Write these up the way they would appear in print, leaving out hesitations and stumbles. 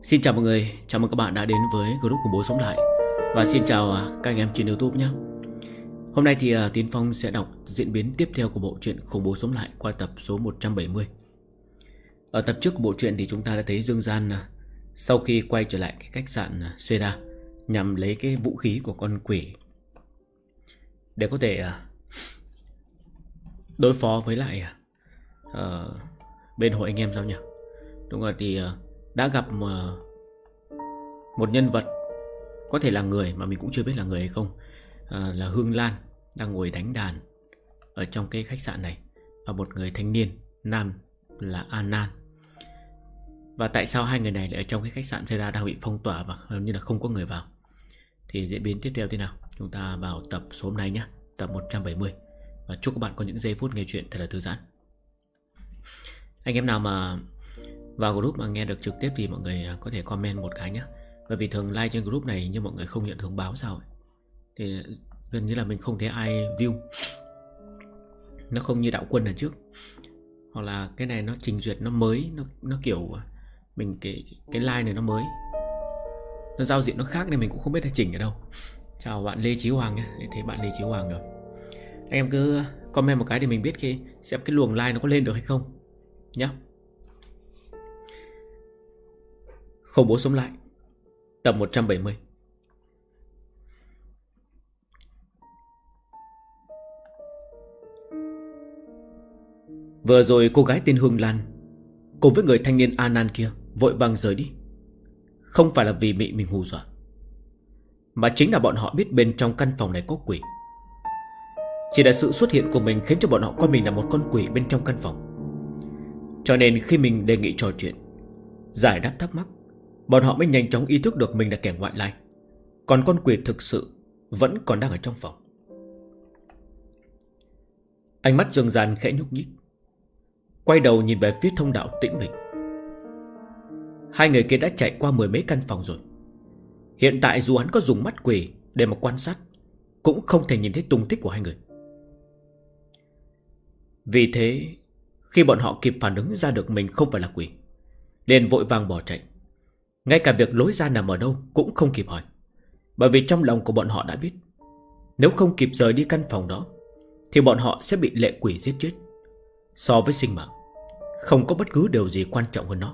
Xin chào mọi người, chào mừng các bạn đã đến với group khủng bố sống lại. Và xin chào các anh em trên YouTube nhé. Hôm nay thì Tiến Phong sẽ đọc diễn biến tiếp theo của bộ truyện khủng bố sống lại qua tập số 170. Ở tập trước của bộ truyện thì chúng ta đã thấy Dương Gian sau khi quay trở lại cái khách sạn Seda nhằm lấy cái vũ khí của con quỷ để có thể đối phó với lại bên hội anh em sao nhỉ. Đúng rồi, thì đã gặp một nhân vật có thể là người mà mình cũng chưa biết là người hay không, là Hương Lan đang ngồi đánh đàn ở trong cái khách sạn này, và một người thanh niên nam là Anan. Và tại sao hai người này lại ở trong cái khách sạn Seda đang bị phong tỏa và gần như là không có người vào? Thì diễn biến tiếp theo thế nào chúng ta vào tập số hôm nay nhé, tập 170. Và chúc các bạn có những giây phút nghe chuyện thật là thư giãn. Anh em nào mà vào group mà nghe được trực tiếp thì mọi người có thể comment một cái nhé. Bởi vì thường like trên group này nhưng mọi người không nhận thông báo sao ấy, thì gần như là mình không thấy ai view. Nó không như đạo quân ở trước. Hoặc là cái này nó trình duyệt nó mới, nó kiểu mình cái like này nó mới, nó giao diện nó khác nên mình cũng không biết là chỉnh ở đâu. Chào bạn Lê Chí Hoàng nhé, thấy bạn Lê Chí Hoàng rồi. Anh em cứ comment một cái để mình biết khi xem cái luồng like nó có lên được hay không nhé. Khủng bố sống lại tập 170. Vừa rồi cô gái tên Hương Lan cùng với người thanh niên Anan kia vội vàng rời đi. Không phải là vì bị mình hù dọa, mà chính là bọn họ biết bên trong căn phòng này có quỷ. Chỉ là sự xuất hiện của mình khiến cho bọn họ coi mình là một con quỷ bên trong căn phòng. Cho nên khi mình đề nghị trò chuyện, giải đáp thắc mắc, bọn họ mới nhanh chóng ý thức được mình là kẻ ngoại lai, còn con quỷ thực sự vẫn còn đang ở trong phòng. Ánh mắt Dương Gian khẽ nhúc nhích, quay đầu nhìn về phía thông đạo tĩnh mịch. Hai người kia đã chạy qua mười mấy căn phòng rồi. Hiện tại dù hắn có dùng mắt quỷ để mà quan sát, cũng không thể nhìn thấy tung tích của hai người. Vì thế khi bọn họ kịp phản ứng ra được mình không phải là quỷ, liền vội vàng bỏ chạy. Ngay cả việc lối ra nằm ở đâu cũng không kịp hỏi, bởi vì trong lòng của bọn họ đã biết, nếu không kịp rời đi căn phòng đó thì bọn họ sẽ bị lệ quỷ giết chết. So với sinh mạng, không có bất cứ điều gì quan trọng hơn nó.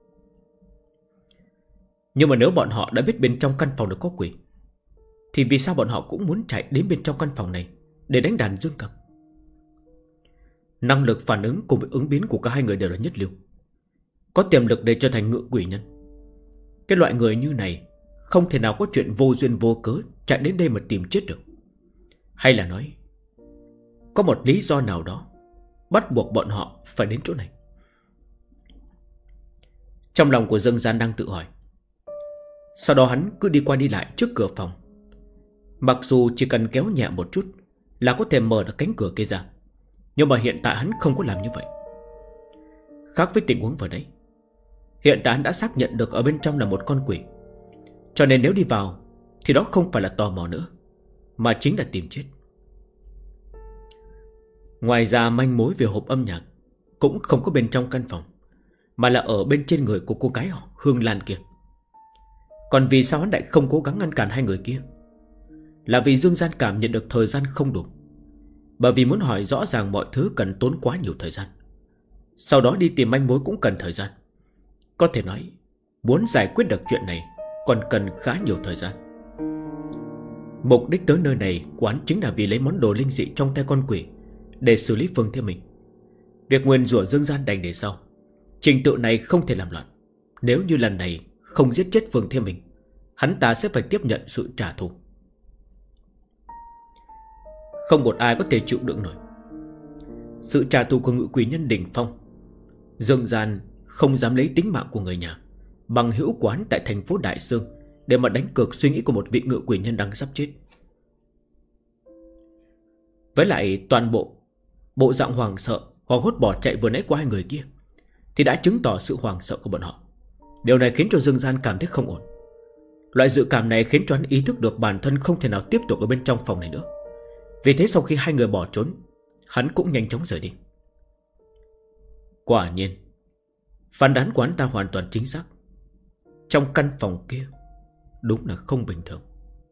Nhưng mà nếu bọn họ đã biết bên trong căn phòng đó có quỷ, thì vì sao bọn họ cũng muốn chạy đến bên trong căn phòng này để đánh đàn dương cầm? Năng lực phản ứng cùng với ứng biến của cả hai người đều là nhất lưu, có tiềm lực để trở thành ngự quỷ nhân. Cái loại người như này không thể nào có chuyện vô duyên vô cớ chạy đến đây mà tìm chết được. Hay là nói có một lý do nào đó bắt buộc bọn họ phải đến chỗ này. Trong lòng của Dương Gian đang tự hỏi. Sau đó hắn cứ đi qua đi lại trước cửa phòng. Mặc dù chỉ cần kéo nhẹ một chút là có thể mở được cánh cửa kia ra, nhưng mà hiện tại hắn không có làm như vậy. Khác với tình huống vừa đấy, hiện tại hắn đã xác nhận được ở bên trong là một con quỷ. Cho nên nếu đi vào thì đó không phải là tò mò nữa, mà chính là tìm chết. Ngoài ra manh mối về hộp âm nhạc cũng không có bên trong căn phòng, mà là ở bên trên người của cô gái họ Hương Lan kia. Còn vì sao hắn lại không cố gắng ngăn cản hai người kia? Là vì Dương Gian cảm nhận được thời gian không đủ, bởi vì muốn hỏi rõ ràng mọi thứ cần tốn quá nhiều thời gian. Sau đó đi tìm manh mối cũng cần thời gian. Có thể nói muốn giải quyết được chuyện này còn cần khá nhiều thời gian. Mục đích tới nơi này của hắn chính là vì lấy món đồ linh dị trong tay con quỷ để xử lý Phương Thiên Minh. Việc nguyền rủa Dương Gian đành để sau. Trình tự này không thể làm loạn. Nếu như lần này không giết chết Phương Thiên Minh, hắn ta sẽ phải tiếp nhận sự trả thù. Không một ai có thể chịu đựng nổi sự trả thù của ngự quỷ nhân đỉnh phong. Dương Gian không dám lấy tính mạng của người nhà, bằng hữu quán tại thành phố Đại Sương để mà đánh cược suy nghĩ của một vị ngự quỷ nhân đang sắp chết. Với lại toàn bộ dạng hoảng sợ, hoảng hốt bỏ chạy vừa nãy của hai người kia thì đã chứng tỏ sự hoảng sợ của bọn họ. Điều này khiến cho Dương Gian cảm thấy không ổn. Loại dự cảm này khiến cho hắn ý thức được bản thân không thể nào tiếp tục ở bên trong phòng này nữa. Vì thế sau khi hai người bỏ trốn, hắn cũng nhanh chóng rời đi. Quả nhiên phán đoán của hắn ta hoàn toàn chính xác. trong căn phòng kia đúng là không bình thường.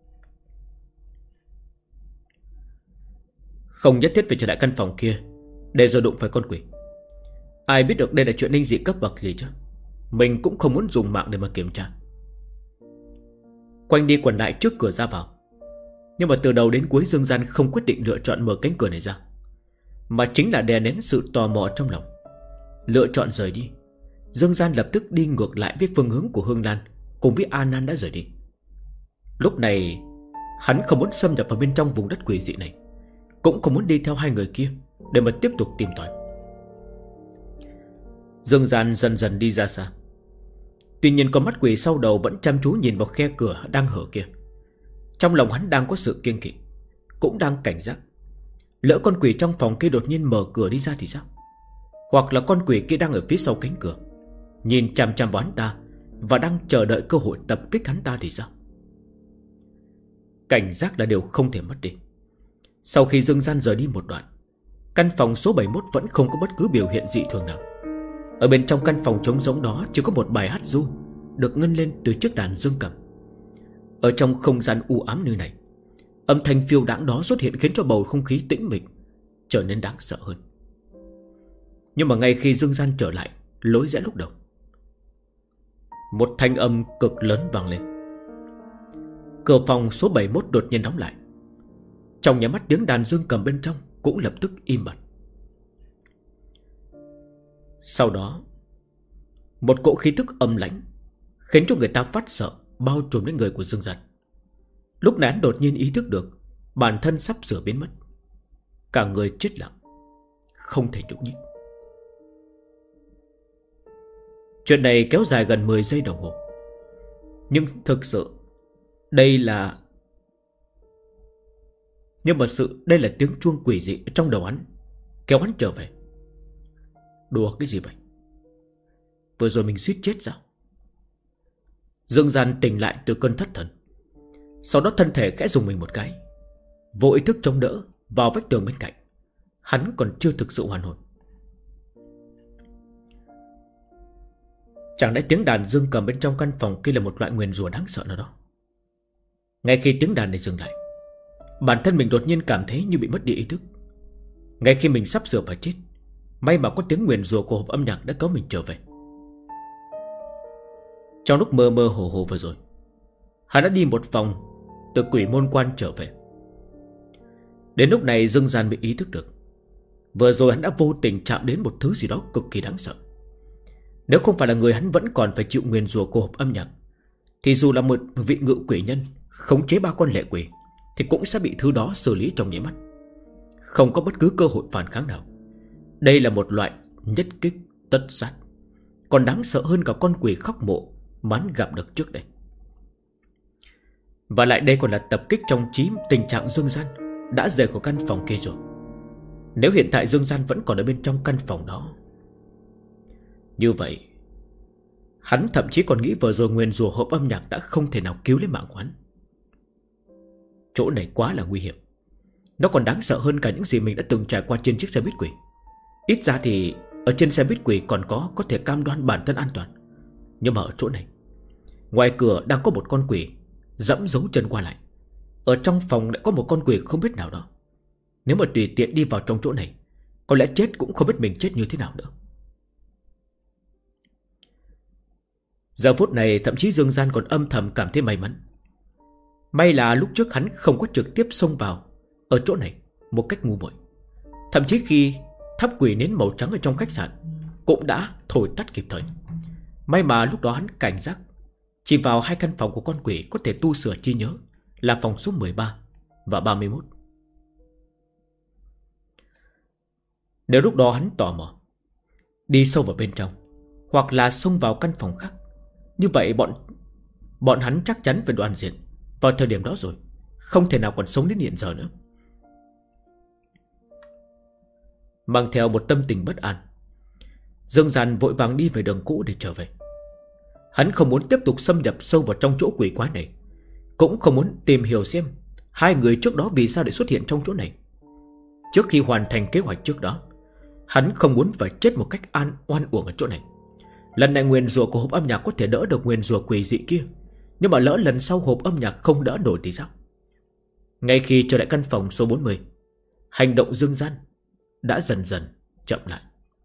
Không nhất thiết phải trở lại căn phòng kia để rồi đụng phải con quỷ. Ai biết được đây là chuyện linh dị cấp bậc gì chứ. Mình cũng không muốn dùng mạng để mà kiểm tra. Quanh đi quẩn lại trước cửa ra vào, nhưng mà từ đầu đến cuối Dương Gian không quyết định lựa chọn mở cánh cửa này ra, mà chính là đè nén sự tò mò trong lòng. Lựa chọn rời đi, Dương Gian lập tức đi ngược lại với phương hướng của Hương Lan cùng với A Nan đã rời đi. Lúc này hắn không muốn xâm nhập vào bên trong vùng đất quỷ dị này, cũng không muốn đi theo hai người kia để mà tiếp tục tìm tòi. Dương Gian dần dần đi ra xa. Tuy nhiên con mắt quỷ sau đầu vẫn chăm chú nhìn vào khe cửa đang hở kia. Trong lòng hắn đang có sự kiêng kỵ, cũng đang cảnh giác. Lỡ con quỷ trong phòng kia đột nhiên mở cửa đi ra thì sao? Hoặc là con quỷ kia đang ở phía sau cánh cửa, nhìn chằm chằm vào hắn ta và đang chờ đợi cơ hội tập kích hắn ta thì sao? Cảnh giác là điều không thể mất đi. Sau khi Dương Gian rời đi một đoạn, căn phòng số 71 vẫn không có bất cứ biểu hiện dị thường nào. Ở bên trong căn phòng trống rỗng đó chỉ có một bài hát ru được ngân lên từ chiếc đàn dương cầm. Ở trong không gian u ám như này, âm thanh phiêu đãng đó xuất hiện khiến cho bầu không khí tĩnh mịch trở nên đáng sợ hơn. Nhưng mà ngay khi Dương Gian trở lại lối rẽ lúc đầu, một thanh âm cực lớn vang lên. Cửa phòng số 71 đột nhiên đóng lại. Trong nháy mắt tiếng đàn dương cầm bên trong cũng lập tức im bặt. Sau đó, một cỗ khí tức âm lãnh khiến cho người ta phát sợ bao trùm đến người của Dương Gian. Lúc này hắn đột nhiên ý thức được bản thân sắp sửa biến mất. Cả người chết lặng, không thể nhúc nhích. Chuyện này kéo dài gần 10 giây đồng hồ. Nhưng thực sự đây là đây là tiếng chuông quỷ dị trong đầu hắn kéo hắn trở về. Đùa cái gì vậy? Vừa rồi mình suýt chết sao? Dương Gian tỉnh lại từ cơn thất thần. Sau đó thân thể khẽ dùng mình một cái, vô ý thức chống đỡ vào vách tường bên cạnh. Hắn còn chưa thực sự hoàn hồn. Chẳng lẽ tiếng đàn dương cầm bên trong căn phòng kia là một loại nguyền rủa đáng sợ nào đó? Ngay khi tiếng đàn này dừng lại, bản thân mình đột nhiên cảm thấy như bị mất đi ý thức. Ngay khi mình sắp sửa phải chết, may mà có tiếng nguyền rủa của hộp âm nhạc đã kéo mình trở về. Trong lúc mơ mơ hồ hồ vừa rồi, hắn đã đi một vòng từ quỷ môn quan trở về. Đến lúc này Dương Gian mới ý thức được, vừa rồi hắn đã vô tình chạm đến một thứ gì đó cực kỳ đáng sợ. Nếu không phải là người hắn vẫn còn phải chịu nguyền rủa của hộp âm nhạc, thì dù là một vị ngự quỷ nhân khống chế 3 con lệ quỷ thì cũng sẽ bị thứ đó xử lý trong nháy mắt, không có bất cứ cơ hội phản kháng nào. Đây là một loại nhất kích tất sát, còn đáng sợ hơn cả con quỷ khóc mộ mà hắn gặp được trước đây. Và lại đây còn là tập kích trong tình trạng Dương Gian đã rời khỏi căn phòng kia rồi. Nếu hiện tại Dương Gian vẫn còn ở bên trong căn phòng đó, như vậy hắn thậm chí còn nghĩ vừa rồi nguyền rủa hộp âm nhạc đã không thể nào cứu lấy mạng của hắn. Chỗ này quá là nguy hiểm. Nó còn đáng sợ hơn cả những gì mình đã từng trải qua trên chiếc xe buýt quỷ. Ít ra thì ở trên xe buýt quỷ còn có thể cam đoan bản thân an toàn. Nhưng mà ở chỗ này, ngoài cửa đang có một con quỷ dẫm dấu chân qua lại, ở trong phòng lại có một con quỷ không biết nào đó. Nếu mà tùy tiện đi vào trong chỗ này, có lẽ chết cũng không biết mình chết như thế nào nữa. Giờ phút này thậm chí Dương Gian còn âm thầm cảm thấy may mắn. May là lúc trước hắn không có trực tiếp xông vào ở chỗ này một cách ngu muội. Thậm chí khi thắp quỷ nến màu trắng ở trong khách sạn cũng đã thổi tắt kịp thời. May mà lúc đó hắn cảnh giác, chỉ vào 2 căn phòng của con quỷ có thể tu sửa trí nhớ, là phòng số 13 và 31. Nếu lúc đó hắn tò mò đi sâu vào bên trong, hoặc là xông vào căn phòng khác, như vậy bọn hắn chắc chắn phải đoàn diện vào thời điểm đó rồi, không thể nào còn sống đến hiện giờ nữa. Mang theo một tâm tình bất an, Dương Gian vội vàng đi về đường cũ để trở về. Hắn không muốn tiếp tục xâm nhập sâu vào trong chỗ quỷ quái này, cũng không muốn tìm hiểu xem 2 người trước đó vì sao để xuất hiện trong chỗ này. Trước khi hoàn thành kế hoạch trước đó, hắn không muốn phải chết một cách oan uổng ở chỗ này. Lần này nguyền rủa của hộp âm nhạc có thể đỡ được nguyền rủa quỷ dị kia, nhưng mà lỡ lần sau hộp âm nhạc không đỡ nổi thì sao? Ngay khi trở lại căn phòng số 40, hành động Dương Gian đã dần dần chậm lại.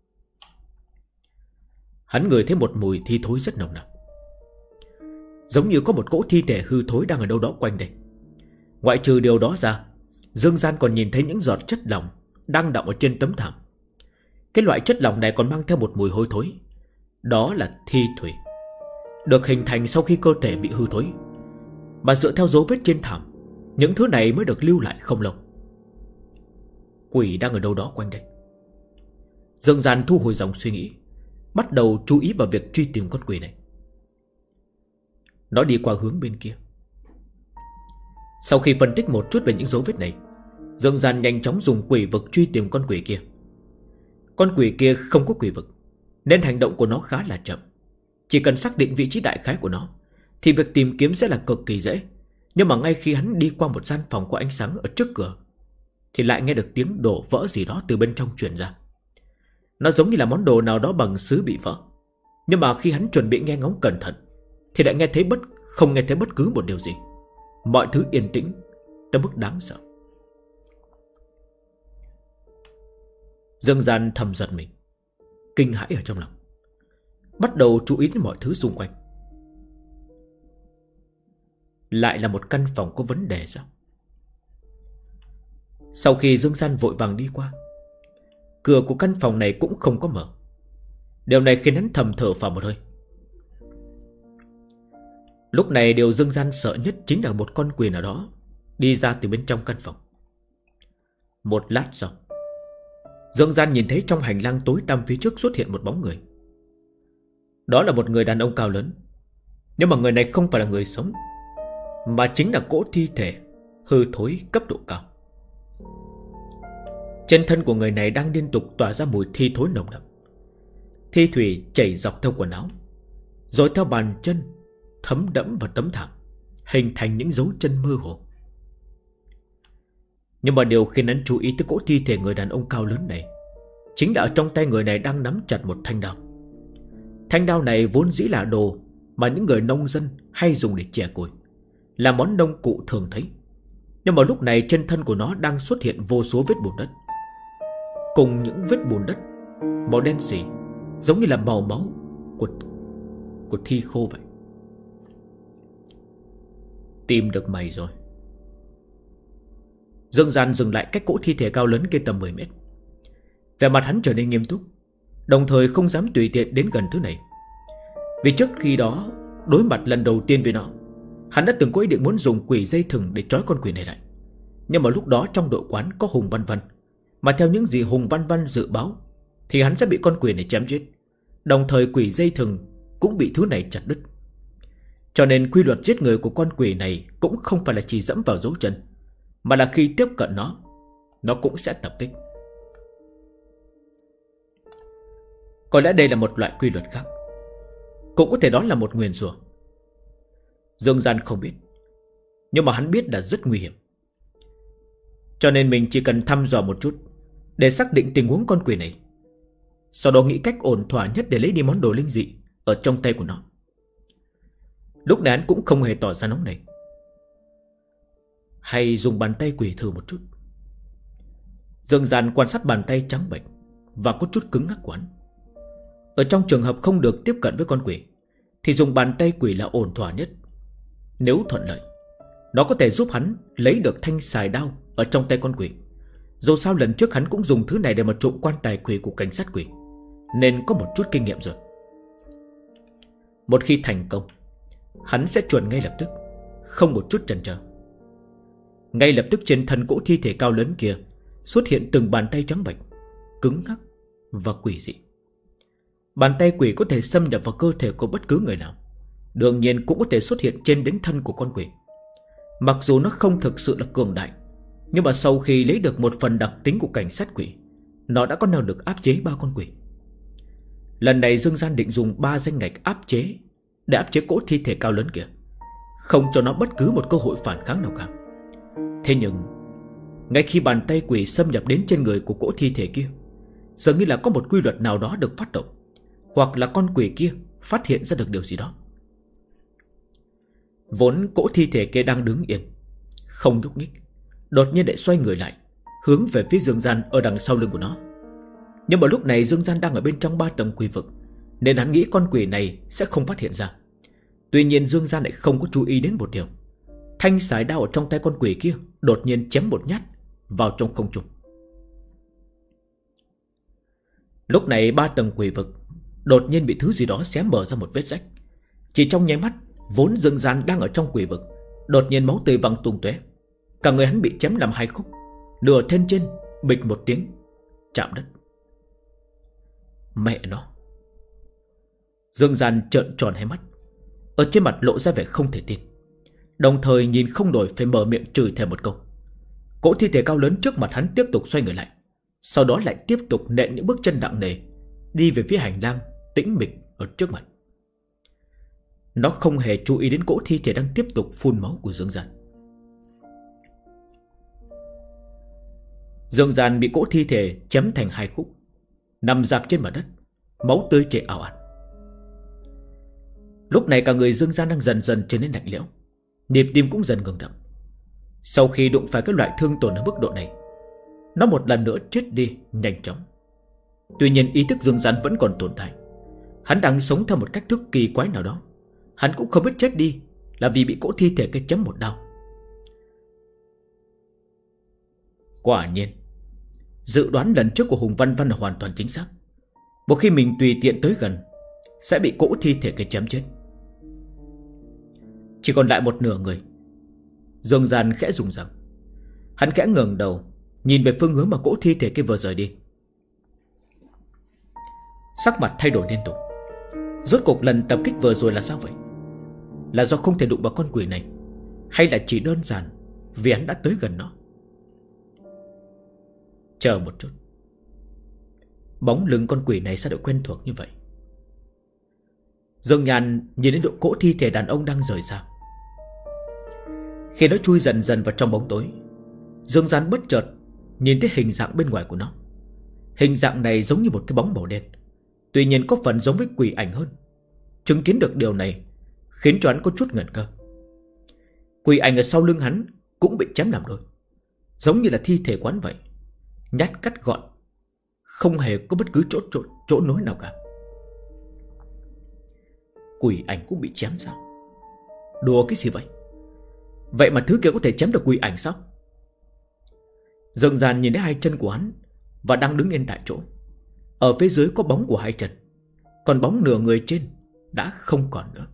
Hắn ngửi thấy một mùi thi thối rất nồng nặc, giống như có một cỗ thi thể hư thối đang ở đâu đó quanh đây. Ngoại trừ điều đó ra, Dương Gian còn nhìn thấy những giọt chất lỏng đang đọng ở trên tấm thảm. Cái loại chất lỏng này còn mang theo một mùi hôi thối. Đó là thi thủy, được hình thành sau khi cơ thể bị hư thối. Mà dựa theo dấu vết trên thảm, những thứ này mới được lưu lại không lâu. Quỷ đang ở đâu đó quanh đây. Dương Gian thu hồi dòng suy nghĩ, bắt đầu chú ý vào việc truy tìm con quỷ này. Nó đi qua hướng bên kia. Sau khi phân tích một chút về những dấu vết này, Dương Gian nhanh chóng dùng quỷ vực truy tìm con quỷ kia. Con quỷ kia không có quỷ vực, nên hành động của nó khá là chậm. Chỉ cần xác định vị trí đại khái của nó thì việc tìm kiếm sẽ là cực kỳ dễ. Nhưng mà ngay khi hắn đi qua một gian phòng có ánh sáng ở trước cửa thì lại nghe được tiếng đổ vỡ gì đó từ bên trong truyền ra. Nó giống như là món đồ nào đó bằng sứ bị vỡ. Nhưng mà khi hắn chuẩn bị nghe ngóng cẩn thận thì lại không nghe thấy bất cứ một điều gì. Mọi thứ yên tĩnh tới mức đáng sợ. Dương Gian thầm giật mình, kinh hãi ở trong lòng, bắt đầu chú ý đến mọi thứ xung quanh. Lại là một căn phòng có vấn đề sao? Sau khi Dương Gian vội vàng đi qua, cửa của căn phòng này cũng không có mở. Điều này khiến hắn thầm thở phào một hơi. Lúc này điều Dương Gian sợ nhất chính là một con quỷ nào đó đi ra từ bên trong căn phòng. Một lát sau, Dương Gian nhìn thấy trong hành lang tối tăm phía trước xuất hiện một bóng người. Đó là một người đàn ông cao lớn. Nhưng mà người này không phải là người sống, mà chính là cỗ thi thể hư thối cấp độ cao. Trên thân của người này đang liên tục tỏa ra mùi thi thối nồng đậm. Thi thủy chảy dọc theo quần áo, rồi theo bàn chân thấm đẫm vào tấm thảm, hình thành những dấu chân mơ hồ. Nhưng mà điều khiến hắn chú ý tới cỗ thi thể người đàn ông cao lớn này chính là ở trong tay người này đang nắm chặt một thanh đao. Thanh đao này vốn dĩ là đồ mà những người nông dân hay dùng để chẻ củi, là món nông cụ thường thấy. Nhưng mà lúc này trên thân của nó đang xuất hiện vô số vết bùn đất, cùng những vết bùn đất màu đen xỉ, giống như là màu máu của thi khô vậy. Tìm được mày rồi. Dương Gian dừng lại cách cỗ thi thể cao lớn kia tầm 10 mét. Vẻ mặt hắn trở nên nghiêm túc, đồng thời không dám tùy tiện đến gần thứ này. Vì trước khi đó đối mặt lần đầu tiên với nó, hắn đã từng có ý định muốn dùng quỷ dây thừng để trói con quỷ này lại. Nhưng mà lúc đó trong đội quán có Hùng Văn Văn, mà theo những gì Hùng Văn Văn dự báo thì hắn sẽ bị con quỷ này chém chết. Đồng thời quỷ dây thừng cũng bị thứ này chặt đứt. Cho nên quy luật giết người của con quỷ này cũng không phải là chỉ dẫm vào dấu chân, mà là khi tiếp cận nó cũng sẽ tập kích. Có lẽ đây là một loại quy luật khác, cũng có thể đó là một nguyền rủa. Dương Gian không biết, nhưng mà hắn biết là rất nguy hiểm. Cho nên mình chỉ cần thăm dò một chút để xác định tình huống con quỷ này, sau đó nghĩ cách ổn thỏa nhất để lấy đi món đồ linh dị ở trong tay của nó. Lúc này hắn cũng không hề tỏ ra nóng nảy. Hay dùng bàn tay quỷ thử một chút. Dương Gian quan sát bàn tay trắng bệch và có chút cứng ngắc của hắn. Ở trong trường hợp không được tiếp cận với con quỷ thì dùng bàn tay quỷ là ổn thỏa nhất. Nếu thuận lợi, nó có thể giúp hắn lấy được thanh xài đao ở trong tay con quỷ. Dù sao lần trước hắn cũng dùng thứ này để mà trộm quan tài quỷ của cảnh sát quỷ, nên có một chút kinh nghiệm rồi. Một khi thành công, hắn sẽ chuẩn ngay lập tức, không một chút chần chờ. Ngay lập tức trên thân cỗ thi thể cao lớn kia xuất hiện từng bàn tay trắng bệch, cứng ngắc và quỷ dị. Bàn tay quỷ có thể xâm nhập vào cơ thể của bất cứ người nào, đương nhiên cũng có thể xuất hiện trên đến thân của con quỷ. Mặc dù nó không thực sự là cường đại, nhưng mà sau khi lấy được một phần đặc tính của cảnh sát quỷ, nó đã có năng lực áp chế 3 con quỷ. Lần này Dương Gian định dùng 3 danh ngạch áp chế để áp chế cỗ thi thể cao lớn kia, không cho nó bất cứ một cơ hội phản kháng nào cả. Thế nhưng ngay khi bàn tay quỷ xâm nhập đến trên người của cỗ thi thể kia, dường như là có một quy luật nào đó được phát động. hoặc là con quỷ kia phát hiện ra được điều gì đó. Vốn cỗ thi thể kia đang đứng yên, không nhúc nhích, đột nhiên lại xoay người lại, hướng về phía Dương Gian ở đằng sau lưng của nó. Nhưng mà lúc này Dương Gian đang ở bên trong 3 tầng quỷ vực, nên hắn nghĩ con quỷ này sẽ không phát hiện ra. Tuy nhiên Dương Gian lại không có chú ý đến một điều. Thanh sải đao ở trong tay con quỷ kia đột nhiên chém một nhát vào trong không trung. Lúc này 3 tầng quỷ vực đột nhiên bị thứ gì đó xé mở ra một vết rách. Chỉ trong nháy mắt, vốn Dương Gian đang ở trong quỷ vực đột nhiên máu tươi văng tung tóe. Cả người hắn bị chém làm 2 khúc, nửa thân trên bịch một tiếng chạm đất. Mẹ nó! Dương Gian trợn tròn hai mắt, ở trên mặt lộ ra vẻ không thể tin, đồng thời nhìn không nổi phải mở miệng chửi thề một câu. Cỗ thi thể cao lớn trước mặt hắn tiếp tục xoay người lại, sau đó lại tiếp tục nện những bước chân nặng nề đi về phía hành lang tĩnh mịch ở trước mặt. Nó không hề chú ý đến cỗ thi thể đang tiếp tục phun máu của Dương Gian. Dương Gian bị cỗ thi thể chém thành 2 khúc, nằm rạp trên mặt đất, máu tươi chảy ào ạt. Lúc này cả người Dương Gian đang dần dần trở nên lạnh lẽo, nhịp tim cũng dần ngừng đập. Sau khi đụng phải cái loại thương tổn ở mức độ này, nó một lần nữa chết đi nhanh chóng. Tuy nhiên ý thức Dương Gian vẫn còn tồn tại. Hắn đang sống theo một cách thức kỳ quái nào đó. Hắn cũng không biết chết đi là vì bị cỗ thi thể cái chém một đao. Quả nhiên, dự đoán lần trước của Hùng Văn Văn là hoàn toàn chính xác. Một khi mình tùy tiện tới gần, sẽ bị cỗ thi thể cái chém chết. Chỉ còn lại một nửa người. Dương Gian khẽ rùng rợn. Hắn khẽ ngẩng đầu, nhìn về phương hướng mà cỗ thi thể kia vừa rời đi. Sắc mặt thay đổi liên tục. Rốt cuộc lần tập kích vừa rồi là sao vậy? Là do không thể đụng vào con quỷ này, hay là chỉ đơn giản vì hắn đã tới gần nó? Chờ một chút, bóng lưng con quỷ này sao được quen thuộc như vậy? Dương Nhàn nhìn đến độ cỗ thi thể đàn ông đang rời xa. Khi nó chui dần dần vào trong bóng tối, Dương Gian bất chợt nhìn thấy hình dạng bên ngoài của nó. Hình dạng này giống như một cái bóng màu đen, tuy nhiên có phần giống với quỷ ảnh hơn. Chứng kiến được điều này khiến cho hắn có chút ngẩn ngơ. Quỷ ảnh ở sau lưng hắn cũng bị chém làm đôi, giống như là thi thể quán vậy, nhát cắt gọn, không hề có bất cứ chỗ nối nào cả. Quỷ ảnh cũng bị chém sao? Đùa cái gì vậy? Vậy mà thứ kia có thể chém được quỷ ảnh sao? Dương Gian nhìn thấy 2 chân của hắn và đang đứng yên tại chỗ. Ở phía dưới có bóng của 2 chân, còn bóng nửa người trên đã không còn nữa.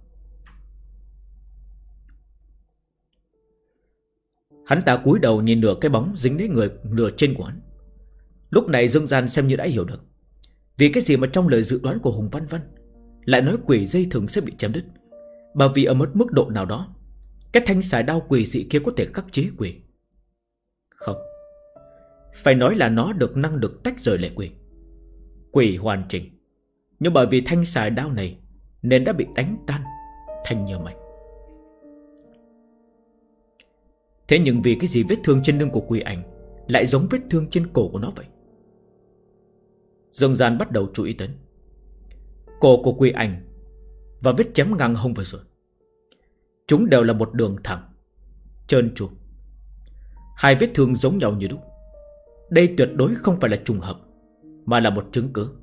Hắn ta cúi đầu nhìn nửa cái bóng dính đến người nửa trên của hắn. Lúc này Dương Gian xem như đã hiểu được vì cái gì mà trong lời dự đoán của Hùng Văn Văn lại nói quỷ dây thừng sẽ bị chém đứt. Bởi vì ở một mức độ nào đó, cái thanh xài đao quỷ dị kia có thể khắc chế quỷ. Không, phải nói là nó được năng lực tách rời lệ quỷ. Quỷ hoàn chỉnh, nhưng bởi vì thanh xài đao này nên đã bị đánh tan thành nhiều mảnh. Thế nhưng vì cái gì vết thương trên lưng của quỷ ảnh lại giống vết thương trên cổ của nó vậy? Dương Gian bắt đầu chú ý đến cổ của quỷ ảnh và vết chém ngang hông vừa rồi. Chúng đều là một đường thẳng, trơn tru. 2 vết thương giống nhau như đúc. Đây tuyệt đối không phải là trùng hợp, mà là một chứng cứ.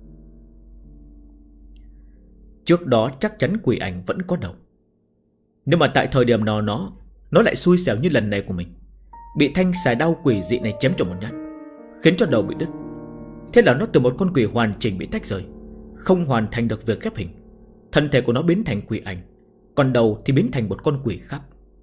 Trước đó chắc chắn quỷ ảnh vẫn có đầu, nhưng mà tại thời điểm nào nó lại xui xẻo như lần này của mình, bị thanh xài đao quỷ dị này chém cho một nhát, khiến cho đầu bị đứt. Thế là nó từ một con quỷ hoàn chỉnh bị tách rời, không hoàn thành được việc ghép hình. Thân thể của nó biến thành quỷ ảnh, còn đầu thì biến thành một con quỷ khác.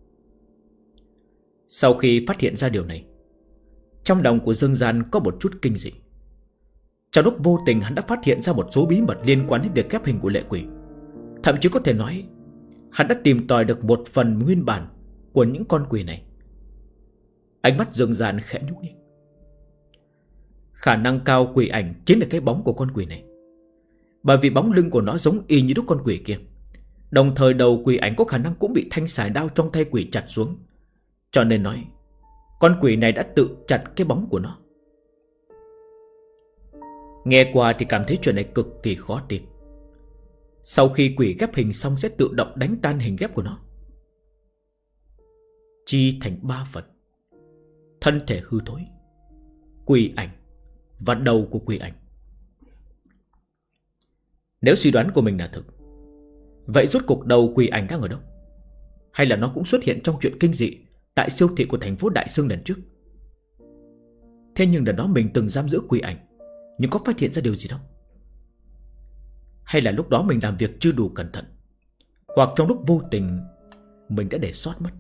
Sau khi phát hiện ra điều này, trong lòng của Dương Gian có một chút kinh dị. Trong lúc vô tình hắn đã phát hiện ra một số bí mật liên quan đến việc ghép hình của lệ quỷ. Thậm chí có thể nói hắn đã tìm tòi được một phần nguyên bản của những con quỷ này. Ánh mắt Dương Gian khẽ nhúc nhích. Khả năng cao quỷ ảnh chính là cái bóng của con quỷ này, bởi vì bóng lưng của nó giống y như đúc con quỷ kia. Đồng thời đầu quỷ ảnh có khả năng cũng bị thanh xài đao trong tay quỷ chặt xuống. Cho nên nói con quỷ này đã tự chặt cái bóng của nó. Nghe qua thì cảm thấy chuyện này cực kỳ khó tin. Sau khi quỷ ghép hình xong sẽ tự động đánh tan hình ghép của nó, chia thành 3 phần: thân thể hư thối, quỷ ảnh và đầu của quỷ ảnh. Nếu suy đoán của mình là thực, vậy rốt cuộc đầu quỷ ảnh đang ở đâu? Hay là nó cũng xuất hiện trong chuyện kinh dị tại siêu thị của thành phố Đại Sương lần trước? Thế nhưng lần đó mình từng giam giữ quỷ ảnh, nhưng có phát hiện ra điều gì đâu? Hay là lúc đó mình làm việc chưa đủ cẩn thận, hoặc trong lúc vô tình mình đã để sót mất?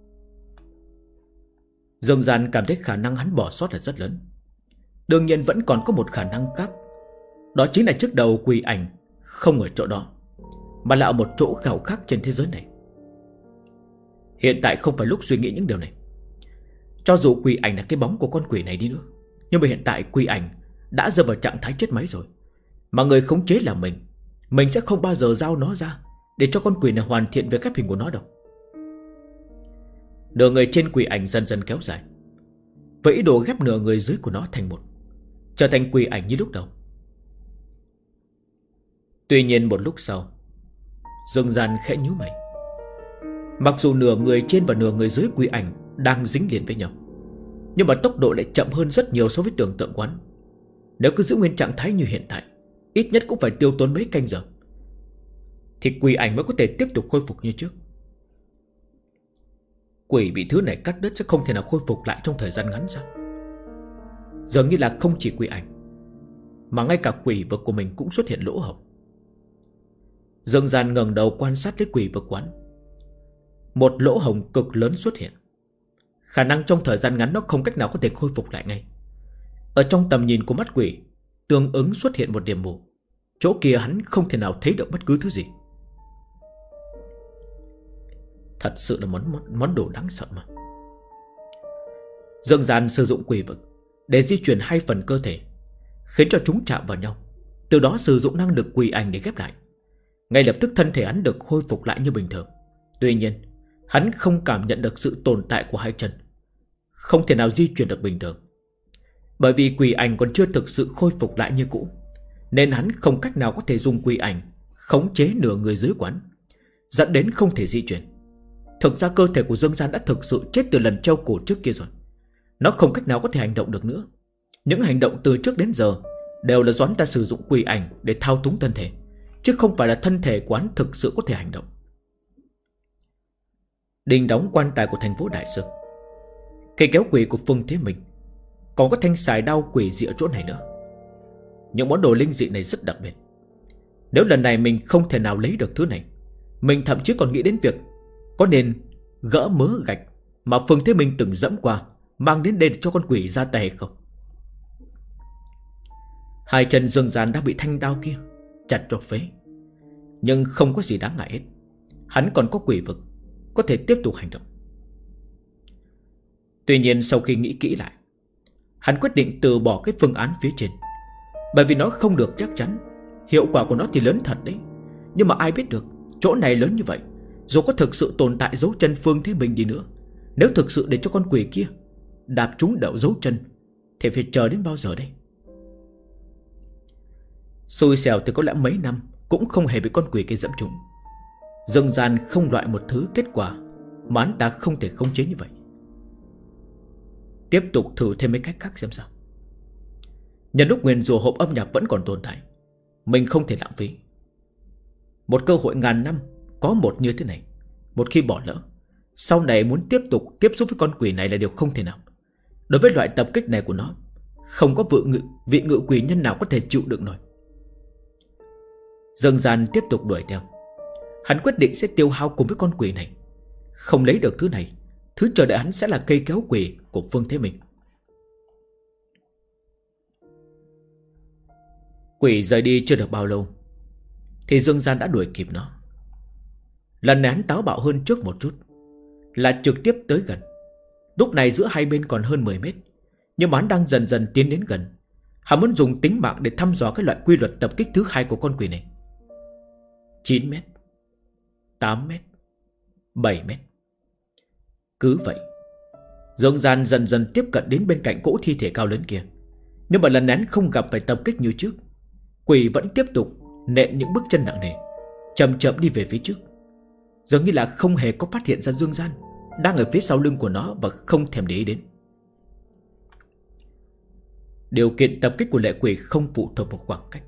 Dương Gian cảm thấy khả năng hắn bỏ sót là rất lớn. Đương nhiên vẫn còn có một khả năng khác, đó chính là chiếc đầu quỷ ảnh không ở chỗ đó, mà là ở một chỗ nào khác trên thế giới này. Hiện tại không phải lúc suy nghĩ những điều này. Cho dù quỷ ảnh là cái bóng của con quỷ này đi nữa, nhưng mà hiện tại quỷ ảnh đã rơi vào trạng thái chết máy rồi, mà người khống chế là mình sẽ không bao giờ giao nó ra để cho con quỷ này hoàn thiện việc ghép hình của nó đâu. Nửa người trên quỷ ảnh dần dần kéo dài, với ý đồ ghép nửa người dưới của nó thành một, trở thành quỷ ảnh như lúc đầu. Tuy nhiên một lúc sau, Dương Gian khẽ nhíu mày. Mặc dù nửa người trên và nửa người dưới quỷ ảnh đang dính liền với nhau, nhưng mà tốc độ lại chậm hơn rất nhiều so với tưởng tượng quán. Nếu cứ giữ nguyên trạng thái như hiện tại, ít nhất cũng phải tiêu tốn mấy canh giờ, thì quỷ ảnh mới có thể tiếp tục khôi phục như trước. Quỷ bị thứ này cắt đứt sẽ không thể nào khôi phục lại trong thời gian ngắn sao? Dường như là không chỉ quỷ ảnh, mà ngay cả quỷ vực của mình cũng xuất hiện lỗ hổng. Dương Gian ngẩng đầu quan sát lấy quỷ vực quán. Một lỗ hổng cực lớn xuất hiện. Khả năng trong thời gian ngắn nó không cách nào có thể khôi phục lại ngay. Ở trong tầm nhìn của mắt quỷ, tương ứng xuất hiện một điểm mù. Chỗ kia hắn không thể nào thấy được bất cứ thứ gì. Thật sự là món đồ đáng sợ mà. Dương Gian sử dụng quỷ vực để di chuyển hai phần cơ thể, khiến cho chúng chạm vào nhau, từ đó sử dụng năng lực quỷ ảnh để ghép lại. Ngay lập tức thân thể hắn được khôi phục lại như bình thường. Tuy nhiên hắn không cảm nhận được sự tồn tại của hai chân, không thể nào di chuyển được bình thường. Bởi vì quỷ ảnh còn chưa thực sự khôi phục lại như cũ, nên hắn không cách nào có thể dùng quỷ ảnh khống chế nửa người dưới quán, dẫn đến không thể di chuyển. Thực ra cơ thể của Dương Gian đã thực sự chết từ lần treo cổ trước kia rồi. Nó không cách nào có thể hành động được nữa. Những hành động từ trước đến giờ đều là do hắn ta sử dụng quỷ ảnh để thao túng thân thể, chứ không phải là thân thể của hắn thực sự có thể hành động. Đình đóng quan tài của thành phố Đại Sương, cây kéo quỷ của Phương Thế Minh, còn có thanh xài đao quỷ dị ở chỗ này nữa. Những món đồ linh dị này rất đặc biệt. Nếu lần này mình không thể nào lấy được thứ này, mình thậm chí còn nghĩ đến việc có nên gỡ mớ gạch mà Phương Thế Minh từng dẫm qua, mang đến đây để cho con quỷ ra tay hay không. Hai chân Dương Gian đã bị thanh đao kia chặt cho phế, nhưng không có gì đáng ngại hết. Hắn còn có quỷ vực, có thể tiếp tục hành động. Tuy nhiên sau khi nghĩ kỹ lại, hắn quyết định từ bỏ cái phương án phía trên, bởi vì nó không được chắc chắn. Hiệu quả của nó thì lớn thật đấy, nhưng mà ai biết được, chỗ này lớn như vậy, dù có thực sự tồn tại dấu chân Phương Thế Minh đi nữa, nếu thực sự để cho con quỷ kia đạp trúng đậu dấu chân, thì phải chờ đến bao giờ đây? Xui xẻo thì có lẽ mấy năm cũng không hề bị con quỷ kia dẫm trúng. Dương Gian không loại một thứ kết quả mà hắn ta không thể khống chế như vậy. Tiếp tục thử thêm mấy cách khác xem sao. Nhân lúc nguyền rủa hộp âm nhạc vẫn còn tồn tại, mình không thể lãng phí. Một cơ hội ngàn năm có một như thế này, một khi bỏ lỡ, sau này muốn tiếp tục tiếp xúc với con quỷ này là điều không thể nào. Đối với loại tập kích này của nó, không có vị ngự quỷ nhân nào có thể chịu đựng nổi. Dương Gian tiếp tục đuổi theo. Hắn quyết định sẽ tiêu hao cùng với con quỷ này. Không lấy được thứ này, thứ chờ đợi hắn sẽ là cây kéo quỷ của Phương Thế Minh. Quỷ rời đi chưa được bao lâu thì Dương Gian đã đuổi kịp nó. Lần này hắn táo bạo hơn trước một chút, là trực tiếp tới gần. Lúc này giữa hai bên còn hơn 10 mét, nhưng mà hắn đang dần dần tiến đến gần. Hắn muốn dùng tính mạng để thăm dò cái loại quy luật tập kích thứ hai của con quỷ này. 9 mét, 8 mét, 7 mét. Cứ vậy, Dương Gian dần dần tiếp cận đến bên cạnh cỗ thi thể cao lớn kia. Nhưng mà lần này không gặp phải tập kích như trước. Quỷ vẫn tiếp tục nện những bước chân nặng nề, chậm chậm đi về phía trước, dường như là không hề có phát hiện ra Dương Gian đang ở phía sau lưng của nó và không thèm để ý đến. Điều kiện tập kích của lệ quỷ không phụ thuộc vào khoảng cách.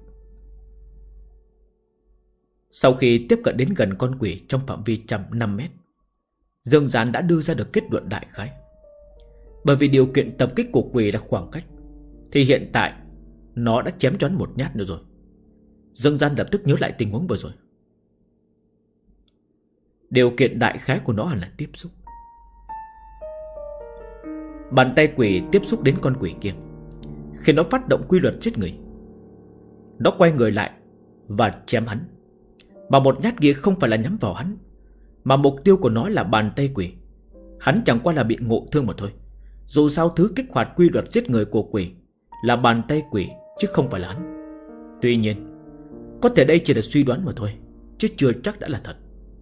Sau khi tiếp cận đến gần con quỷ trong phạm vi 105 mét, Dương Gian đã đưa ra được kết luận đại khái. Bởi vì điều kiện tập kích của quỷ là khoảng cách, thì hiện tại nó đã chém cho hắn một nhát nữa rồi. Dương Gian lập tức nhớ lại tình huống vừa rồi. Điều kiện đại khái của nó hẳn là tiếp xúc. Bàn tay quỷ tiếp xúc đến con quỷ kia, khi nó phát động quy luật giết người. Nó quay người lại và chém hắn. Mà một nhát kia không phải là nhắm vào hắn, mà mục tiêu của nó là bàn tay quỷ. Hắn chẳng qua là bị ngộ thương mà thôi. Dù sao thứ kích hoạt quy luật giết người của quỷ là bàn tay quỷ, chứ không phải là hắn. Tuy nhiên, có thể đây chỉ là suy đoán mà thôi, chứ chưa chắc đã là thật.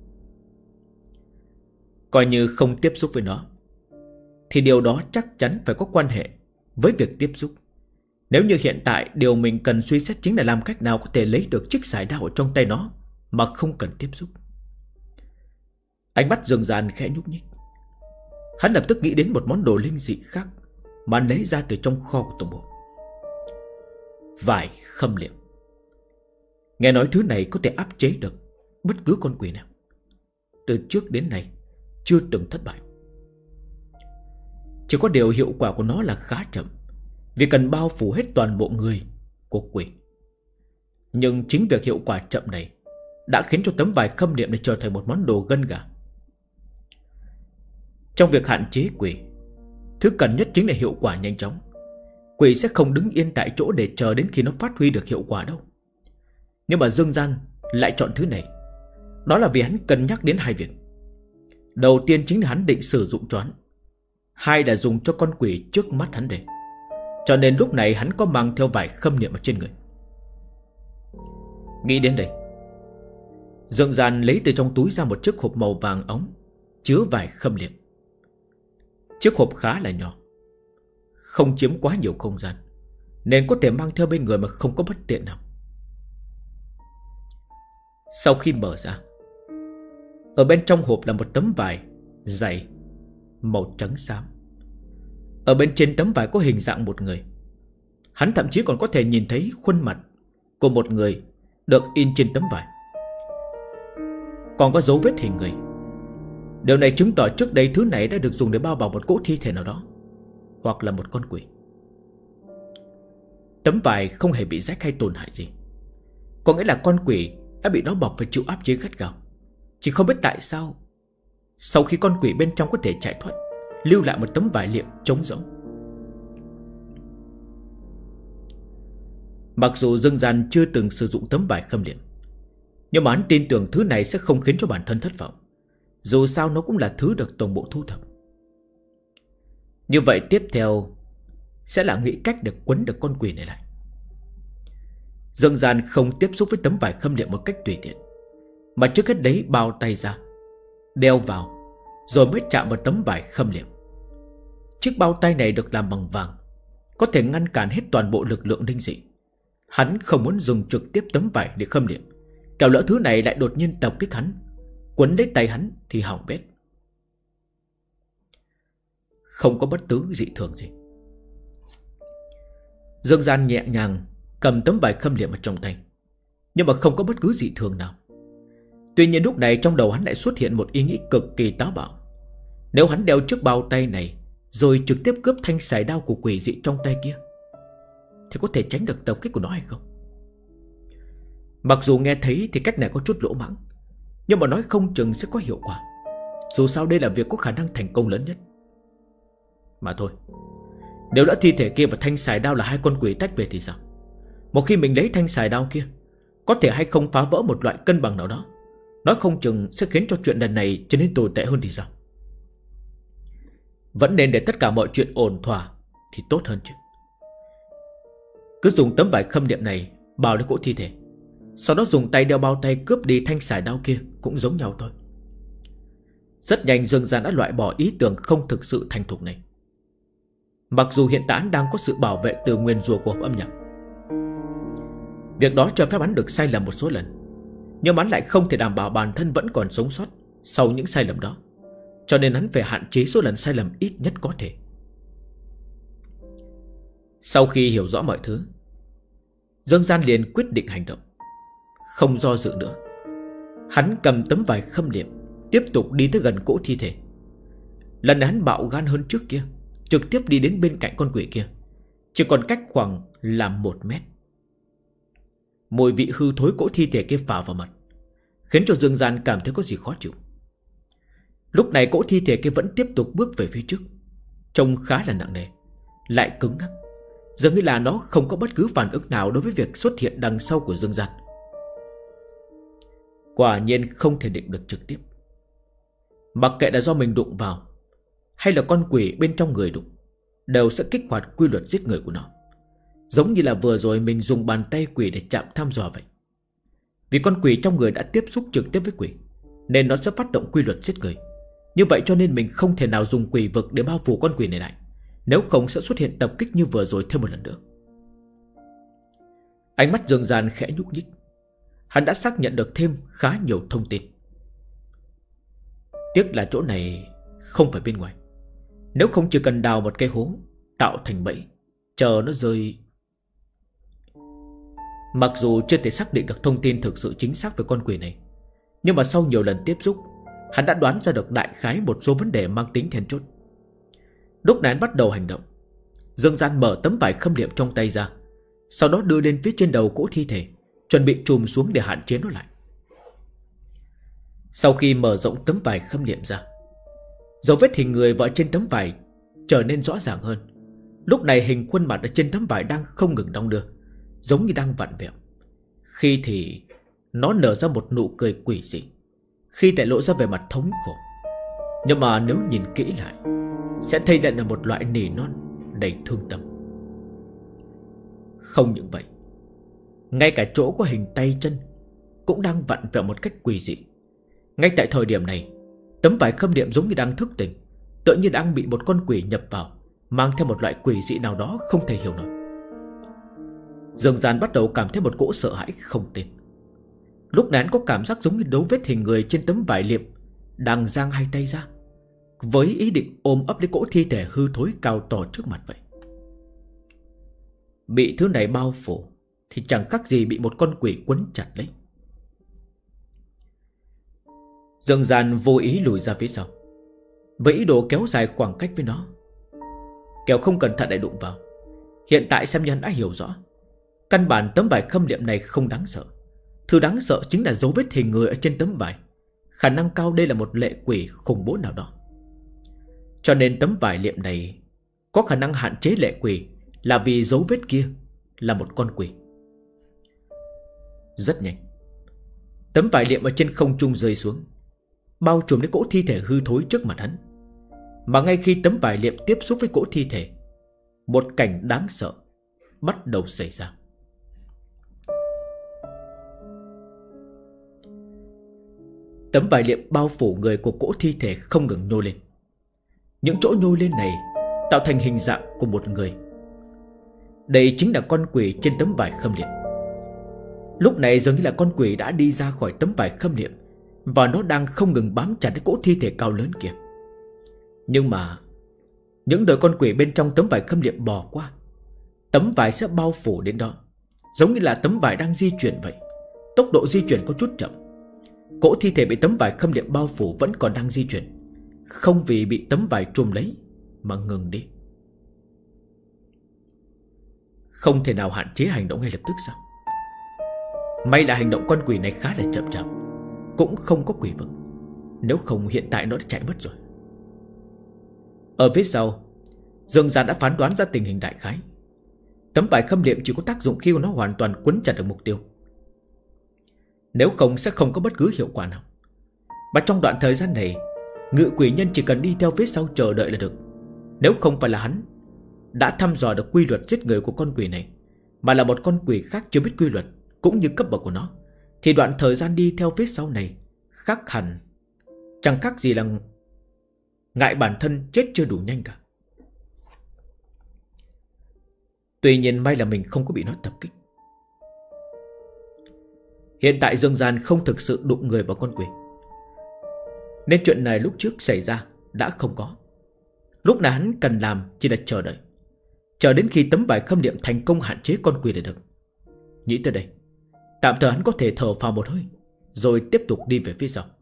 Coi như không tiếp xúc với nó, thì điều đó chắc chắn phải có quan hệ với việc tiếp xúc. Nếu như hiện tại điều mình cần suy xét chính là làm cách nào có thể lấy được chiếc sải đao ở trong tay nó mà không cần tiếp xúc. Ánh mắt Dương Gian khẽ nhúc nhích. Hắn lập tức nghĩ đến một món đồ linh dị khác mà lấy ra từ trong kho của tổng bộ. Vải khâm liệm. Nghe nói thứ này có thể áp chế được bất cứ con quỷ nào. Từ trước đến nay chưa từng thất bại. Chỉ có điều hiệu quả của nó là khá chậm, vì cần bao phủ hết toàn bộ người của quỷ. Nhưng chính việc hiệu quả chậm này đã khiến cho tấm vải khâm liệm này trở thành một món đồ gân gà. Trong việc hạn chế quỷ, thứ cần nhất chính là hiệu quả nhanh chóng. Quỷ sẽ không đứng yên tại chỗ để chờ đến khi nó phát huy được hiệu quả đâu. Nhưng mà Dương Gian lại chọn thứ này. Đó là vì hắn cân nhắc đến hai việc. Đầu tiên chính là hắn định sử dụng cho hắn, hai là dùng cho con quỷ trước mắt hắn để. Cho nên lúc này hắn có mang theo vải khâm niệm ở trên người. Nghĩ đến đây, Dương Gian lấy từ trong túi ra một chiếc hộp màu vàng óng chứa vải khâm niệm. Chiếc hộp khá là nhỏ, không chiếm quá nhiều không gian, nên có thể mang theo bên người mà không có bất tiện nào. Sau khi mở ra, ở bên trong hộp là một tấm vải dày màu trắng xám. Ở bên trên tấm vải có hình dạng một người. Hắn thậm chí còn có thể nhìn thấy khuôn mặt của một người được in trên tấm vải, còn có dấu vết hình người. Điều này chứng tỏ trước đây thứ này đã được dùng để bao bọc một cỗ thi thể nào đó, hoặc là một con quỷ. Tấm vải không hề bị rách hay tổn hại gì, có nghĩa là con quỷ đã bị nó bọc phải chịu áp chế gắt gao. Chỉ không biết tại sao sau khi con quỷ bên trong có thể chạy thoát, lưu lại một tấm vải liệm trống rỗng. Mặc dù Dương Gian chưa từng sử dụng tấm vải khâm liệm, nhưng mà hắn tin tưởng thứ này sẽ không khiến cho bản thân thất vọng. Dù sao nó cũng là thứ được tổng bộ thu thập. Như vậy tiếp theo sẽ là nghĩ cách để quấn được con quỷ này lại. Dương Gian không tiếp xúc với tấm vải khâm liệm một cách tùy tiện, mà trước hết đấy bao tay ra, đeo vào, rồi mới chạm vào tấm vải khâm liệm. Chiếc bao tay này được làm bằng vàng, có thể ngăn cản hết toàn bộ lực lượng linh dị. Hắn không muốn dùng trực tiếp tấm vải để khâm liệm, kẻo lỡ thứ này lại đột nhiên tập kích hắn, quấn lấy tay hắn thì hỏng bét. Không có bất cứ dị thường gì. Dương Gian nhẹ nhàng cầm tấm vải khâm liệm ở trong tay, nhưng mà không có bất cứ dị thường nào. Tuy nhiên lúc này trong đầu hắn lại xuất hiện một ý nghĩ cực kỳ táo bạo. Nếu hắn đeo chiếc bao tay này rồi trực tiếp cướp thanh sải đao của quỷ dị trong tay kia, thì có thể tránh được tập kích của nó hay không? Mặc dù nghe thấy thì cách này có chút lỗ mãng, nhưng mà nói không chừng sẽ có hiệu quả. Dù sao đây là việc có khả năng thành công lớn nhất. Mà thôi, nếu đã thi thể kia và thanh sải đao là hai con quỷ tách về thì sao? Một khi mình lấy thanh sải đao kia, có thể hay không phá vỡ một loại cân bằng nào đó, nói không chừng sẽ khiến cho chuyện lần này trở nên tồi tệ hơn thì sao? Vẫn nên để tất cả mọi chuyện ổn thỏa thì tốt hơn chứ. Cứ dùng tấm vải khâm liệm này bao lấy cỗ thi thể, sau đó dùng tay đeo bao tay cướp đi thanh sải đao kia cũng giống nhau thôi. Rất nhanh Dương Gian đã loại bỏ ý tưởng không thực sự thành thục này. Mặc dù hiện tại đang có sự bảo vệ từ nguyền rủa của hộp âm nhạc, việc đó cho phép hắn được sai lầm một số lần, Nhưng hắn lại không thể đảm bảo bản thân vẫn còn sống sót sau những sai lầm đó. Cho nên hắn phải hạn chế số lần sai lầm ít nhất có thể. Sau khi hiểu rõ mọi thứ, Dương Gian liền quyết định hành động. Không do dự nữa, hắn cầm tấm vải khâm liệm, tiếp tục đi tới gần cỗ thi thể. Lần này hắn bạo gan hơn trước kia, trực tiếp đi đến bên cạnh con quỷ kia, chỉ còn cách khoảng là 1 mét. Mùi vị hư thối cỗ thi thể kia phả vào mặt, khiến cho Dương Gian cảm thấy có gì khó chịu. Lúc này cỗ thi thể kia vẫn tiếp tục bước về phía trước, trông khá là nặng nề, lại cứng ngắc, dường như là nó không có bất cứ phản ứng nào đối với việc xuất hiện đằng sau của Dương Gian. Quả nhiên không thể định được trực tiếp. Mặc kệ là do mình đụng vào hay là con quỷ bên trong người đụng, đều sẽ kích hoạt quy luật giết người của nó. Giống như là vừa rồi mình dùng bàn tay quỷ để chạm thăm dò vậy. Vì con quỷ trong người đã tiếp xúc trực tiếp với quỷ, nên nó sẽ phát động quy luật giết người. Như vậy cho nên mình không thể nào dùng quỷ vực để bao phủ con quỷ này lại, nếu không sẽ xuất hiện tập kích như vừa rồi thêm một lần nữa. Ánh mắt Dương Gian khẽ nhúc nhích. Hắn đã xác nhận được thêm khá nhiều thông tin. Tiếc là chỗ này không phải bên ngoài, nếu không chỉ cần đào một cái hố, tạo thành bẫy, chờ nó rơi. Mặc dù chưa thể xác định được thông tin thực sự chính xác về con quỷ này, nhưng mà sau nhiều lần tiếp xúc, hắn đã đoán ra được đại khái một số vấn đề mang tính then chốt. Lúc này hắn bắt đầu hành động. Dương Gian mở tấm vải khâm liệm trong tay ra, sau đó đưa lên phía trên đầu cỗ thi thể, chuẩn bị trùm xuống để hạn chế nó lại. Sau khi mở rộng tấm vải khâm liệm ra, dấu vết hình người ở trên tấm vải trở nên rõ ràng hơn. Lúc này hình khuôn mặt ở trên tấm vải đang không ngừng đong đưa, giống như đang vặn vẹo. Khi thì nó nở ra một nụ cười quỷ dị, khi lại lộ ra vẻ mặt thống khổ. Nhưng mà nếu nhìn kỹ lại, sẽ thấy lại là một loại nỉ non đầy thương tâm. Không những vậy, ngay cả chỗ có hình tay chân cũng đang vặn vẹo một cách quỷ dị. Ngay tại thời điểm này, tấm vải khâm liệm giống như đang thức tỉnh, tựa như đang bị một con quỷ nhập vào, mang theo một loại quỷ dị nào đó không thể hiểu nổi. Dương Gian bắt đầu cảm thấy một cỗ sợ hãi không tên. Lúc này hắn có cảm giác giống như dấu vết hình người trên tấm vải liệm đang giang hai tay ra, với ý định ôm ấp lấy cỗ thi thể hư thối cao to trước mặt vậy. Bị thứ này bao phủ thì chẳng khác gì bị một con quỷ quấn chặt lấy. Dương Gian vô ý lùi ra phía sau, với ý đồ kéo dài khoảng cách với nó, kẻo không cẩn thận lại đụng vào. Hiện tại xem như hắn đã hiểu rõ, căn bản tấm vải khâm liệm này không đáng sợ. Thứ đáng sợ chính là dấu vết hình người ở trên tấm vải. Khả năng cao đây là một lệ quỷ khủng bố nào đó. Cho nên tấm vải liệm này có khả năng hạn chế lệ quỷ, là vì dấu vết kia là một con quỷ. Rất nhanh, tấm vải liệm ở trên không trung rơi xuống, bao trùm lấy cỗ thi thể hư thối trước mặt hắn. Mà ngay khi tấm vải liệm tiếp xúc với cỗ thi thể, một cảnh đáng sợ bắt đầu xảy ra. Tấm vải liệm bao phủ người của cỗ thi thể không ngừng nhô lên. Những chỗ nhô lên này tạo thành hình dạng của một người. Đây chính là con quỷ trên tấm vải khâm liệm. Lúc này dường như là con quỷ đã đi ra khỏi tấm vải khâm liệm, và nó đang không ngừng bám chặt cái cỗ thi thể cao lớn kia. Nhưng mà những đời con quỷ bên trong tấm vải khâm liệm bò qua, tấm vải sẽ bao phủ đến đó, giống như là tấm vải đang di chuyển vậy. Tốc độ di chuyển có chút chậm. Cỗ thi thể bị tấm vải khâm liệm bao phủ vẫn còn đang di chuyển, không vì bị tấm vải trùm lấy mà ngừng đi. Không thể nào hạn chế hành động ngay lập tức sao? May là hành động con quỷ này khá là chậm chạp, cũng không có quỷ vực, nếu không hiện tại nó đã chạy mất rồi. Ở phía sau, Dương Gian đã phán đoán ra tình hình đại khái. Tấm vải khâm liệm chỉ có tác dụng khi nó hoàn toàn quấn chặt được mục tiêu, nếu không sẽ không có bất cứ hiệu quả nào. Và trong đoạn thời gian này, ngự quỷ nhân chỉ cần đi theo phía sau chờ đợi là được. Nếu không phải là hắn đã thăm dò được quy luật giết người của con quỷ này, mà là một con quỷ khác chưa biết quy luật cũng như cấp bậc của nó, thì đoạn thời gian đi theo phía sau này khác hẳn chẳng khác gì là ngại bản thân chết chưa đủ nhanh cả. Tuy nhiên may là mình không có bị nó tập kích. Hiện tại Dương Gian không thực sự đụng người vào con quỷ, nên chuyện này lúc trước xảy ra đã không có. Lúc này hắn cần làm chỉ là chờ đợi, chờ đến khi tấm bài khâm niệm thành công hạn chế con quỷ là được. Nghĩ tới đây, tạm thời hắn có thể thở phào một hơi, rồi tiếp tục đi về phía sau.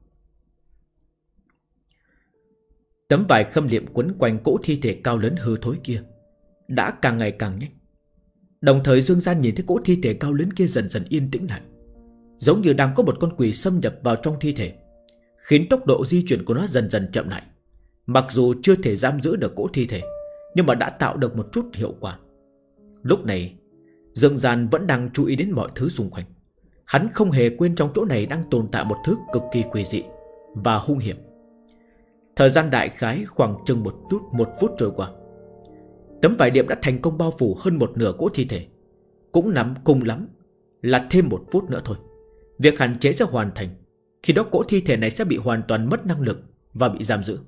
Tấm bài khâm niệm quấn quanh cỗ thi thể cao lớn hư thối kia đã càng ngày càng nhanh. Đồng thời Dương Gian nhìn thấy cỗ thi thể cao lớn kia dần dần yên tĩnh lại, giống như đang có một con quỷ xâm nhập vào trong thi thể, khiến tốc độ di chuyển của nó dần dần chậm lại. Mặc dù chưa thể giam giữ được cỗ thi thể, nhưng mà đã tạo được một chút hiệu quả. Lúc này Dương Gian vẫn đang chú ý đến mọi thứ xung quanh. Hắn không hề quên trong chỗ này đang tồn tại một thứ cực kỳ quỷ dị và hung hiểm. Thời gian đại khái khoảng chừng một phút trôi qua. Tấm vải điệp đã thành công bao phủ hơn một nửa cỗ thi thể. Cũng nắm cùng lắm là thêm 1 phút nữa thôi, việc hạn chế sẽ hoàn thành. Khi đó cỗ thi thể này sẽ bị hoàn toàn mất năng lực và bị giam giữ.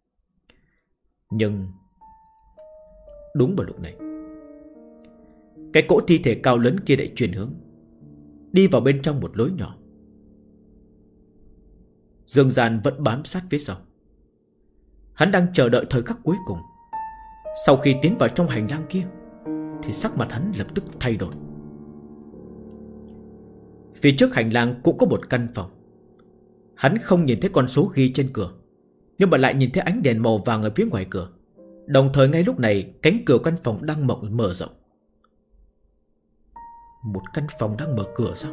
Nhưng đúng vào lúc này, cái cỗ thi thể cao lớn kia lại chuyển hướng, đi vào bên trong một lối nhỏ. Dương Gian vẫn bám sát phía sau. Hắn đang chờ đợi thời khắc cuối cùng. Sau khi tiến vào trong hành lang kia thì sắc mặt hắn lập tức thay đổi. Phía trước hành lang cũng có một căn phòng. Hắn không nhìn thấy con số ghi trên cửa, nhưng mà lại nhìn thấy ánh đèn màu vàng ở phía ngoài cửa. Đồng thời ngay lúc này cánh cửa căn phòng đang mở rộng. Một căn phòng đang mở cửa sao?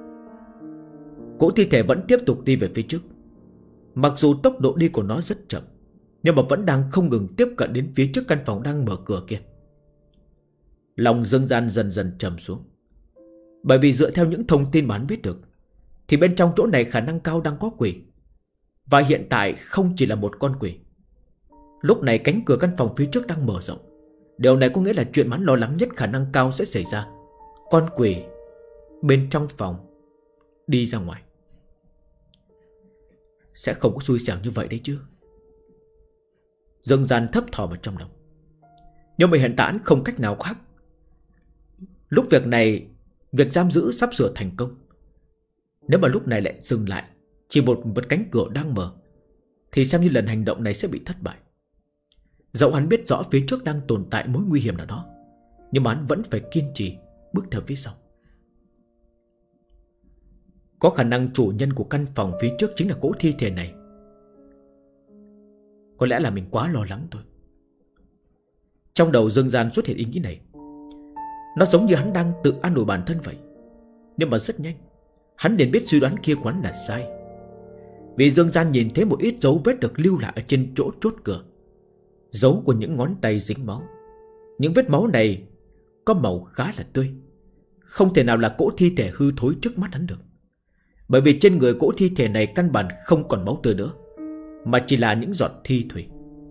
Cỗ thi thể vẫn tiếp tục đi về phía trước. Mặc dù tốc độ đi của nó rất chậm, nhưng mà vẫn đang không ngừng tiếp cận đến phía trước căn phòng đang mở cửa kia. Lòng Dương Gian dần dần trầm xuống. Bởi vì dựa theo những thông tin mà hắn biết được, thì bên trong chỗ này khả năng cao đang có quỷ. Và hiện tại không chỉ là một con quỷ. Lúc này cánh cửa căn phòng phía trước đang mở rộng. Điều này có nghĩa là chuyện mà hắn lo lắng nhất khả năng cao sẽ xảy ra. Con quỷ bên trong phòng đi ra ngoài. Sẽ không có xui xẻo như vậy đấy chứ. Dương Gian thấp thỏm ở trong lòng. Nhưng mà hiện tại hắn không cách nào khác. Lúc việc giam giữ sắp sửa thành công. Nếu mà lúc này lại dừng lại, chỉ một cánh cửa đang mở, thì xem như lần hành động này sẽ bị thất bại. Dẫu hắn biết rõ phía trước đang tồn tại mối nguy hiểm nào đó, nhưng mà hắn vẫn phải kiên trì bước theo phía sau. Có khả năng chủ nhân của căn phòng phía trước chính là cỗ thi thể này. Có lẽ là mình quá lo lắng thôi. Trong đầu Dương Gian xuất hiện ý nghĩ này. Nó giống như hắn đang tự an ủi bản thân vậy. Nhưng mà rất nhanh hắn liền biết suy đoán kia của hắn là sai. Vì Dương Gian nhìn thấy một ít dấu vết được lưu lại ở trên chỗ chốt cửa. Dấu của những ngón tay dính máu. Những vết máu này có màu khá là tươi, không thể nào là cỗ thi thể hư thối trước mắt hắn được. Bởi vì trên người cỗ thi thể này căn bản không còn máu tươi nữa, mà chỉ là những giọt thi thủy.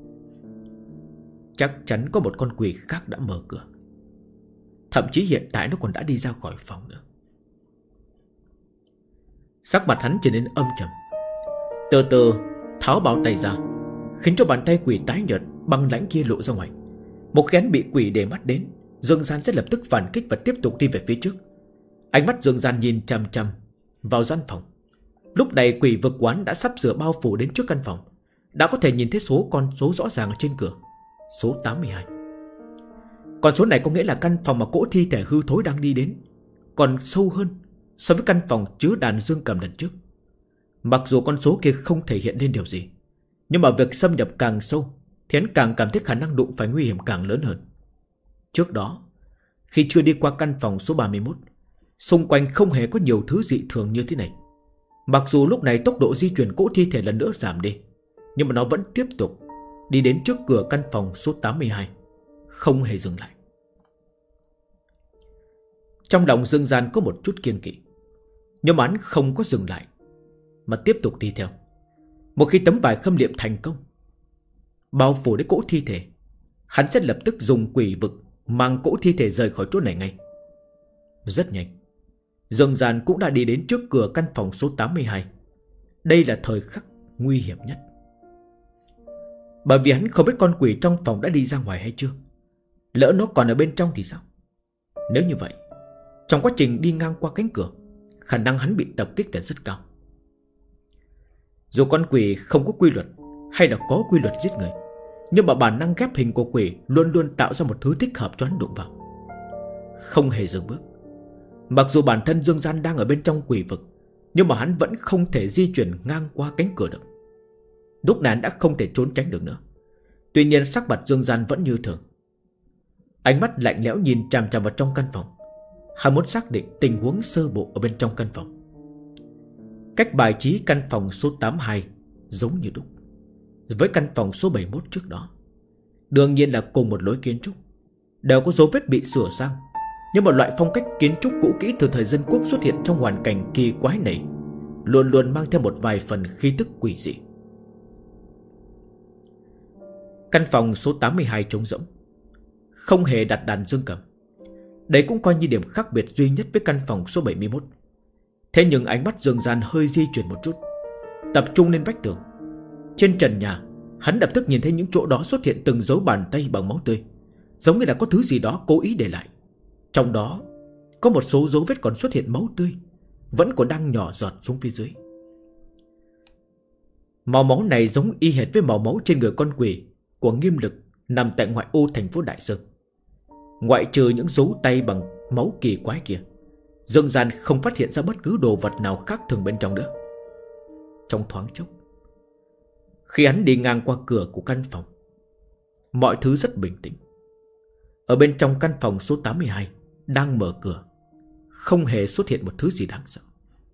Chắc chắn có một con quỷ khác đã mở cửa. Thậm chí hiện tại nó còn đã đi ra khỏi phòng nữa. Sắc mặt hắn trở nên âm trầm. Từ từ tháo bao tay ra, khiến cho bàn tay quỷ tái nhợt băng lãnh kia lộ ra ngoài. Một khi hắn bị quỷ để mắt đến, Dương Gian sẽ lập tức phản kích và tiếp tục đi về phía trước. Ánh mắt Dương Gian nhìn chằm chằm vào gian phòng. Lúc này quỷ vực quán đã sắp sửa bao phủ đến trước căn phòng. Đã có thể nhìn thấy con số rõ ràng ở trên cửa, số 82. Con số này có nghĩa là căn phòng mà cỗ thi thể hư thối đang đi đến còn sâu hơn so với căn phòng chứa đàn dương cầm lần trước. Mặc dù con số kia không thể hiện lên điều gì, nhưng mà việc xâm nhập càng sâu thì hắn càng cảm thấy khả năng đụng phải nguy hiểm càng lớn hơn. Trước đó, khi chưa đi qua căn phòng số 31, xung quanh không hề có nhiều thứ dị thường như thế này. Mặc dù lúc này tốc độ di chuyển cỗ thi thể lần nữa giảm đi, nhưng mà nó vẫn tiếp tục đi đến trước cửa căn phòng số 82, không hề dừng lại. Trong lòng Dương Gian có một chút kiêng kỵ, nhưng mà hắn không có dừng lại, mà tiếp tục đi theo. Một khi tấm vải khâm liệm thành công, bao phủ đến cỗ thi thể, hắn sẽ lập tức dùng quỷ vực mang cỗ thi thể rời khỏi chỗ này ngay. Rất nhanh, Dương Gian cũng đã đi đến trước cửa căn phòng số 82. Đây là thời khắc nguy hiểm nhất. Bởi vì hắn không biết con quỷ trong phòng đã đi ra ngoài hay chưa. Lỡ nó còn ở bên trong thì sao? Nếu như vậy, trong quá trình đi ngang qua cánh cửa, khả năng hắn bị tập kích là rất cao. Dù con quỷ không có quy luật hay là có quy luật giết người, nhưng mà bản năng ghép hình của quỷ luôn luôn tạo ra một thứ thích hợp cho hắn đụng vào. Không hề dừng bước. Mặc dù bản thân Dương Gian đang ở bên trong quỷ vực, nhưng mà hắn vẫn không thể di chuyển ngang qua cánh cửa được. Lúc này hắn đã không thể trốn tránh được nữa. Tuy nhiên sắc mặt Dương Gian vẫn như thường. Ánh mắt lạnh lẽo nhìn chằm chằm vào trong căn phòng. Hắn muốn xác định tình huống sơ bộ ở bên trong căn phòng. Cách bài trí căn phòng số 82 giống như đúc với căn phòng số 71 trước đó. Đương nhiên là cùng một lối kiến trúc, đều có dấu vết bị sửa sang. Nhưng một loại phong cách kiến trúc cũ kỹ từ thời dân quốc xuất hiện trong hoàn cảnh kỳ quái này luôn luôn mang theo một vài phần khí tức quỷ dị. Căn phòng số 82 trống rỗng, không hề đặt đàn dương cầm. Đấy cũng coi như điểm khác biệt duy nhất với căn phòng số 71. Thế nhưng ánh mắt Dương Gian hơi di chuyển một chút, tập trung lên vách tường. Trên trần nhà, hắn lập tức nhìn thấy những chỗ đó xuất hiện từng dấu bàn tay bằng máu tươi, giống như là có thứ gì đó cố ý để lại. Trong đó có một số dấu vết còn xuất hiện máu tươi, vẫn còn đang nhỏ giọt xuống phía dưới. Màu máu này giống y hệt với màu máu trên người con quỷ của Nghiêm Lực nằm tại ngoại ô thành phố Đại Sơn. Ngoại trừ những dấu tay bằng máu kỳ quái kia, Dương Gian không phát hiện ra bất cứ đồ vật nào khác thường bên trong nữa. Trong thoáng chốc, khi hắn đi ngang qua cửa của căn phòng, mọi thứ rất bình tĩnh. Ở bên trong căn phòng số 82 đang mở cửa, không hề xuất hiện một thứ gì đáng sợ.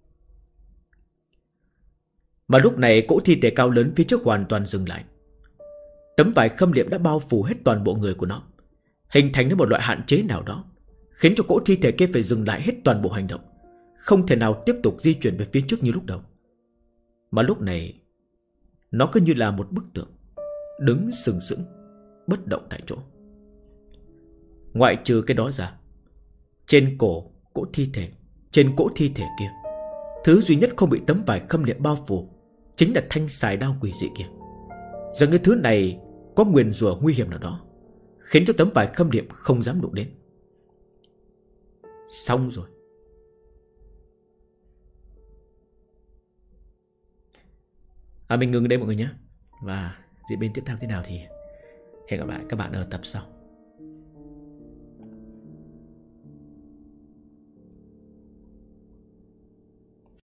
Mà lúc này cỗ thi thể cao lớn phía trước hoàn toàn dừng lại. Tấm vải khâm liệm đã bao phủ hết toàn bộ người của nó, hình thành nên một loại hạn chế nào đó, khiến cho cỗ thi thể kia phải dừng lại hết toàn bộ hành động, không thể nào tiếp tục di chuyển về phía trước như lúc đầu. Mà lúc này nó cứ như là một bức tượng, đứng sừng sững bất động tại chỗ. Ngoại trừ cái đó ra, trên cỗ thi thể kia, thứ duy nhất không bị tấm vải khâm liệm bao phủ chính là thanh xài đao quỷ dị kia. Giờ cái thứ này có nguyền rủa nguy hiểm nào đó, khiến cho tấm vải khâm liệm không dám đụng đến. Xong rồi. Mình ngừng đây mọi người nhé. Và diễn biến tiếp theo thế nào thì hẹn gặp lại các bạn ở tập sau.